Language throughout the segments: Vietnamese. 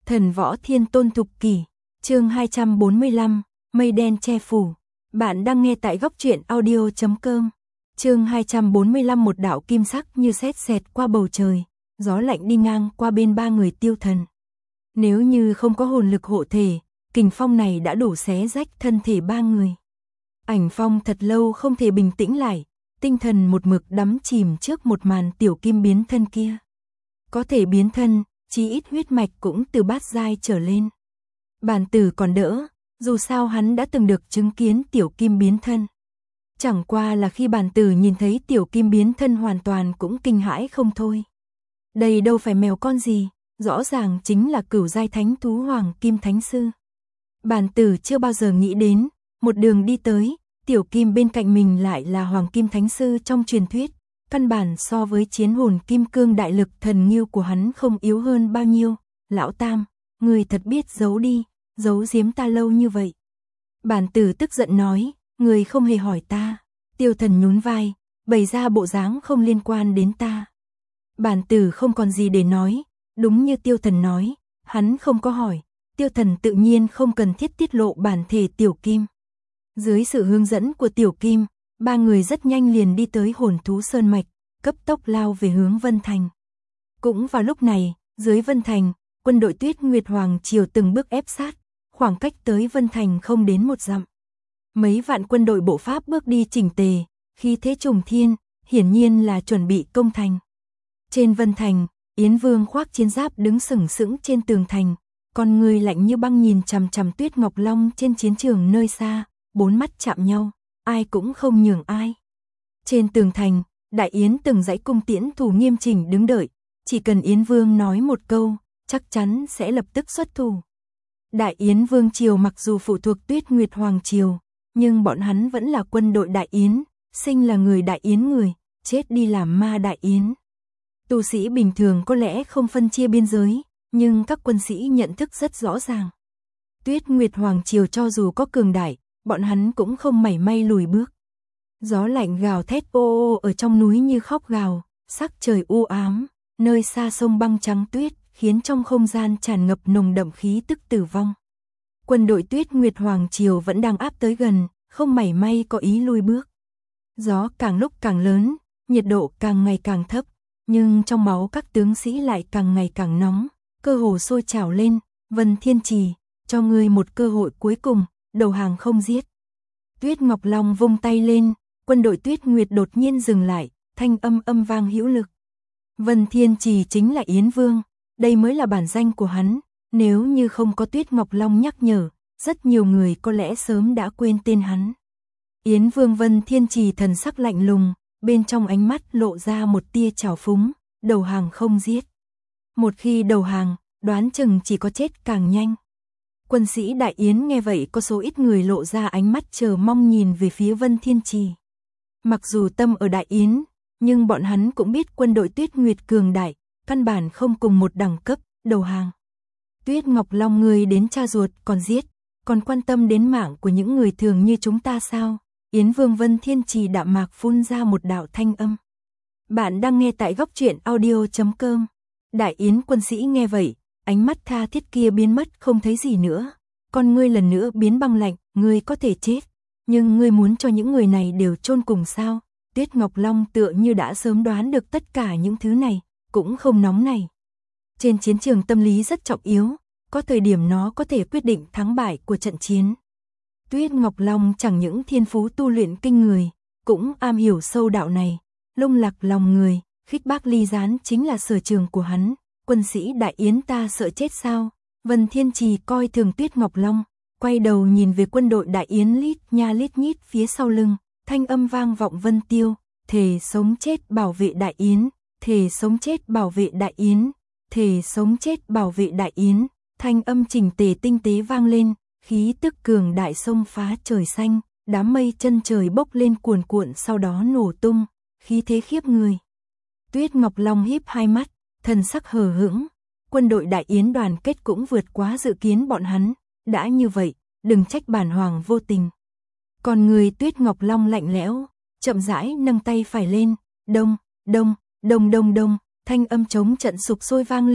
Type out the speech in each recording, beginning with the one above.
Thần võ thiên tôn thục kỷ, chương 245, mây đen che phủ. Bạn đang nghe tại góc truyện audio.com. Chương 245, một đạo kim sắc như sét xẹt qua bầu trời, gió lạnh đi ngang qua bên ba người tiêu thần. Nếu như không có hồn lực hộ thể, kình phong này đã đủ xé rách thân thể ba người. Ảnh Phong thật lâu không thể bình tĩnh lại, tinh thần một mực đắm chìm trước một màn tiểu kim biến thân kia. Có thể biến thân, chí ít huyết mạch cũng từ bát giai trở lên. Bàn tử còn đỡ, dù sao hắn đã từng được chứng kiến tiểu kim biến thân. Chẳng qua là khi bàn tử nhìn thấy tiểu kim biến thân hoàn toàn cũng kinh hãi không thôi. Đây đâu phải mèo con gì, rõ ràng chính là cửu giai thánh thú hoàng kim thánh sư. Bàn tử chưa bao giờ nghĩ đến, một đường đi tới, tiểu kim bên cạnh mình lại là hoàng kim thánh sư trong truyền thuyết. Căn bản so với chiến hồn kim cương đại lực thần nghiêu của hắn không yếu hơn bao nhiêu. Lão Tam, người thật biết giấu đi, giấu giếm ta lâu như vậy. Bàn tử tức giận nói, người không hề hỏi ta. Tiêu thần nhún vai, bày ra bộ dáng không liên quan đến ta. Bàn tử không còn gì để nói, đúng như tiêu thần nói, hắn không có hỏi. Tiêu thần tự nhiên không cần thiết tiết lộ bản thể tiểu kim. Dưới sự hướng dẫn của tiểu kim, ba người rất nhanh liền đi tới hồn thú sơn mạch, cấp tốc lao về hướng Vân Thành. Cũng vào lúc này, dưới Vân Thành, quân đội Tuyết Nguyệt Hoàng Triều từng bước ép sát, khoảng cách tới Vân Thành không đến một dặm. Mấy vạn quân đội bộ Pháp bước đi chỉnh tề, khí thế trùng thiên, hiển nhiên là chuẩn bị công thành. Trên Vân Thành, Yến Vương khoác chiến giáp đứng sừng sững trên tường thành, con người lạnh như băng nhìn chằm chằm Tuyết Ngọc Long trên chiến trường nơi xa, bốn mắt chạm nhau, ai cũng không nhường ai. Trên tường thành, Đại Yến từng dãy cung tiễn thủ nghiêm chỉnh đứng đợi, chỉ cần Yến Vương nói một câu, chắc chắn sẽ lập tức xuất thủ. Đại Yến Vương Triều mặc dù phụ thuộc Tuyết Nguyệt Hoàng Triều, nhưng bọn hắn vẫn là quân đội Đại Yến, sinh là người Đại Yến người, chết đi làm ma Đại Yến. Tu sĩ bình thường có lẽ không phân chia biên giới, nhưng các quân sĩ nhận thức rất rõ ràng. Tuyết Nguyệt Hoàng Triều cho dù có cường đại, bọn hắn cũng không mảy may lùi bước. Gió lạnh gào thét ô ô ở trong núi như khóc gào, sắc trời u ám, nơi xa sông băng trắng tuyết, khiến trong không gian tràn ngập nồng đậm khí tức tử vong. Quân đội Tuyết Nguyệt Hoàng Triều vẫn đang áp tới gần, không mảy may có ý lùi bước. Gió càng lúc càng lớn, nhiệt độ càng ngày càng thấp, nhưng trong máu các tướng sĩ lại càng ngày càng nóng, cơ hồ sôi trào lên. Vân Thiên Trì, cho ngươi một cơ hội cuối cùng, đầu hàng không giết. Tuyết Ngọc Long vung tay lên, quân đội Tuyết Nguyệt đột nhiên dừng lại, thanh âm âm vang hữu lực. Vân Thiên Trì chính là Yến Vương, đây mới là bản danh của hắn, nếu như không có Tuyết Ngọc Long nhắc nhở, rất nhiều người có lẽ sớm đã quên tên hắn. Yến Vương Vân Thiên Trì thần sắc lạnh lùng, bên trong ánh mắt lộ ra một tia trào phúng, đầu hàng không giết. Một khi đầu hàng, đoán chừng chỉ có chết càng nhanh. Quân sĩ Đại Yến nghe vậy có số ít người lộ ra ánh mắt chờ mong nhìn về phía Vân Thiên Trì. Mặc dù tâm ở Đại Yến, nhưng bọn hắn cũng biết quân đội Tuyết Nguyệt cường đại, căn bản không cùng một đẳng cấp, đầu hàng. Tuyết Ngọc Long người đến cha ruột còn giết, còn quan tâm đến mạng của những người thường như chúng ta sao? Yến Vương Vân Thiên Trì đạm mạc phun ra một đạo thanh âm. Bạn đang nghe tại góc truyện audio.com. Đại Yến quân sĩ nghe vậy, ánh mắt tha thiết kia biến mất không thấy gì nữa. Con ngươi lần nữa biến băng lạnh, ngươi có thể chết, nhưng ngươi muốn cho những người này đều chôn cùng sao? Tuyết Ngọc Long tựa như đã sớm đoán được tất cả những thứ này, cũng không nóng này. Trên chiến trường tâm lý rất trọng yếu, có thời điểm nó có thể quyết định thắng bại của trận chiến. Tuyết Ngọc Long chẳng những thiên phú tu luyện kinh người, cũng am hiểu sâu đạo này, lung lạc lòng người, khích bác ly gián chính là sở trường của hắn. Quân sĩ Đại Yến ta sợ chết sao? Vân Thiên Trì coi thường Tuyết Ngọc Long, quay đầu nhìn về quân đội Đại Yến lít nha lít nhít phía sau lưng, thanh âm vang vọng vân tiêu, thề sống chết bảo vệ Đại Yến, thề sống chết bảo vệ Đại Yến, thề sống chết bảo vệ Đại Yến, thanh âm chỉnh tề tinh tế vang lên, khí tức cường đại xông phá trời xanh, đám mây chân trời bốc lên cuồn cuộn sau đó nổ tung, khí thế khiếp người. Tuyết Ngọc Long híp hai mắt, thần sắc hờ hững, quân đội Đại Yến đoàn kết cũng vượt quá dự kiến bọn hắn, đã như vậy, đừng trách bản hoàng vô tình. Còn người Tuyết Ngọc Long lạnh lẽo, chậm rãi nâng tay phải lên, đông, đông, đông đông đông, thanh âm trống trận sục sôi vang lên,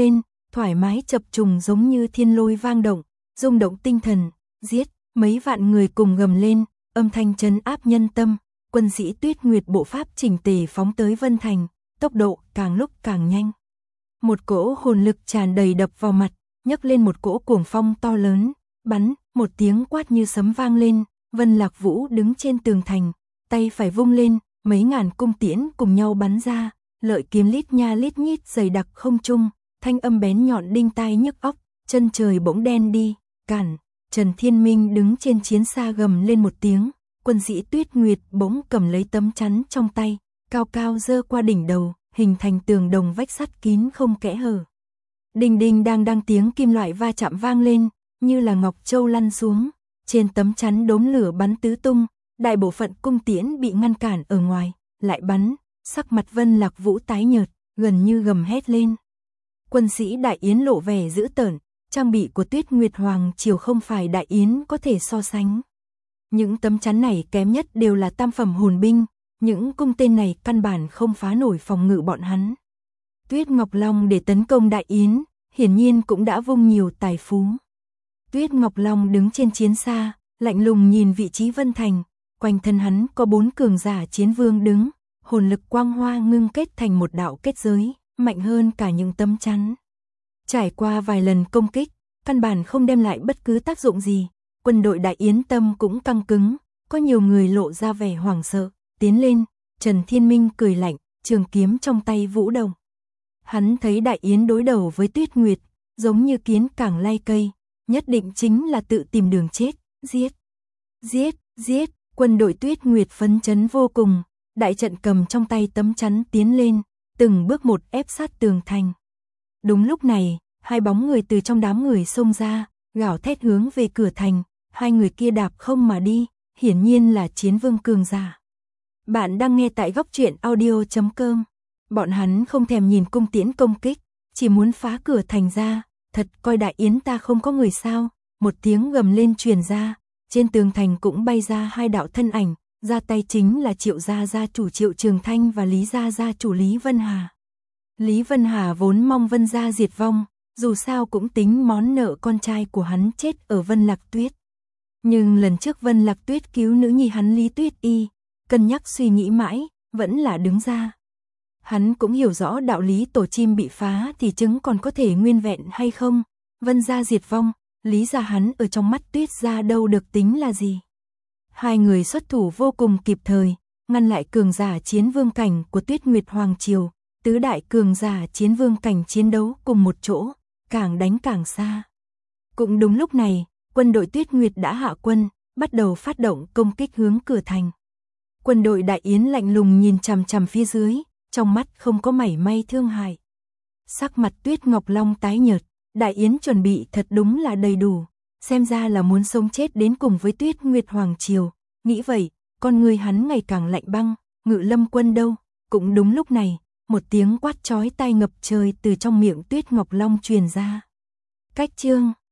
thoải mái chập trùng giống như thiên lôi vang động, rung động tinh thần, giết, mấy vạn người cùng gầm lên, âm thanh trấn áp nhân tâm, quân sĩ Tuyết Nguyệt bộ pháp chỉnh tề phóng tới Vân Thành, tốc độ càng lúc càng nhanh. Một cỗ hồn lực tràn đầy đập vào mặt, nhấc lên một cỗ cuồng phong to lớn, bắn, một tiếng quát như sấm vang lên, Vân Lạc Vũ đứng trên tường thành, tay phải vung lên, mấy ngàn cung tiễn cùng nhau bắn ra, lợi kiếm lít nha lít nhít dày đặc không trung, thanh âm bén nhọn đinh tai nhức óc, chân trời bỗng đen đi, cản. Trần Thiên Minh đứng trên chiến xa gầm lên một tiếng, quân sĩ Tuyết Nguyệt bỗng cầm lấy tấm chắn trong tay, cao cao giơ qua đỉnh đầu, hình thành tường đồng vách sắt kín không kẽ hở. Đinh đinh đang tiếng kim loại va chạm vang lên, như là ngọc châu lăn xuống, trên tấm chắn đốm lửa bắn tứ tung, đại bộ phận cung tiễn bị ngăn cản ở ngoài, lại bắn, sắc mặt Vân Lạc Vũ tái nhợt, gần như gầm hét lên. Quân sĩ Đại Yến lộ vẻ dữ tợn, trang bị của Tuyết Nguyệt Hoàng Triều không phải Đại Yến có thể so sánh. Những tấm chắn này kém nhất đều là tam phẩm hồn binh, những cung tên này căn bản không phá nổi phòng ngự bọn hắn. Tuyết Ngọc Long để tấn công Đại Yến, hiển nhiên cũng đã vung nhiều tài phú. Tuyết Ngọc Long đứng trên chiến xa, lạnh lùng nhìn vị trí Vân Thành, quanh thân hắn có 4 cường giả chiến vương đứng, hồn lực quang hoa ngưng kết thành một đạo kết giới, mạnh hơn cả những tấm chắn. Trải qua vài lần công kích, căn bản không đem lại bất cứ tác dụng gì, quân đội Đại Yến tâm cũng căng cứng, có nhiều người lộ ra vẻ hoảng sợ, tiến lên, Trần Thiên Minh cười lạnh, trường kiếm trong tay vũ động. Hắn thấy Đại Yến đối đầu với Tuyết Nguyệt, giống như kiến cảng lay cây, nhất định chính là tự tìm đường chết, giết, giết, giết, quân đội Tuyết Nguyệt phấn chấn vô cùng, đại trận cầm trong tay tấm chắn tiến lên, từng bước một ép sát tường thành. Đúng lúc này, hai bóng người từ trong đám người xông ra, gào thét hướng về cửa thành, hai người kia đạp không mà đi, hiển nhiên là chiến vương cường giả. Bạn đang nghe tại góc truyện audio.com. Bọn hắn không thèm nhìn cung tiễn công kích, chỉ muốn phá cửa thành ra, thật coi Đại Yến ta không có người sao, một tiếng gầm lên truyền ra, trên tường thành cũng bay ra hai đạo thân ảnh, ra tay chính là Triệu gia gia chủ Triệu Trường Thanh và Lý gia gia chủ Lý Vân Hà. Lý Vân Hà vốn mong Vân gia diệt vong, dù sao cũng tính món nợ con trai của hắn chết ở Vân Lạc Tuyết. Nhưng lần trước Vân Lạc Tuyết cứu nữ nhi hắn Lý Tuyết Y, cân nhắc suy nghĩ mãi, vẫn là đứng ra. Hắn cũng hiểu rõ đạo lý tổ chim bị phá thì trứng còn có thể nguyên vẹn hay không, Vân gia diệt vong, Lý gia hắn ở trong mắt Tuyết gia đâu được tính là gì. Hai người xuất thủ vô cùng kịp thời, ngăn lại cường giả chiến vương cảnh của Tuyết Nguyệt Hoàng Triều, tứ đại cường giả chiến vương cảnh chiến đấu cùng một chỗ, càng đánh càng xa. Cũng đúng lúc này, quân đội Tuyết Nguyệt đã hạ quân, bắt đầu phát động công kích hướng cửa thành. Quân đội Đại Yến lạnh lùng nhìn chằm chằm phía dưới, trong mắt không có mảy may thương hại. Sắc mặt Tuyết Ngọc Long tái nhợt, Đại Yến chuẩn bị thật đúng là đầy đủ, xem ra là muốn sống chết đến cùng với Tuyết Nguyệt Hoàng Triều. Nghĩ vậy, con người hắn ngày càng lạnh băng, Ngự Lâm quân đâu? Cũng đúng lúc này, một tiếng quát chói tai ngập trời từ trong miệng Tuyết Ngọc Long truyền ra. Cách chương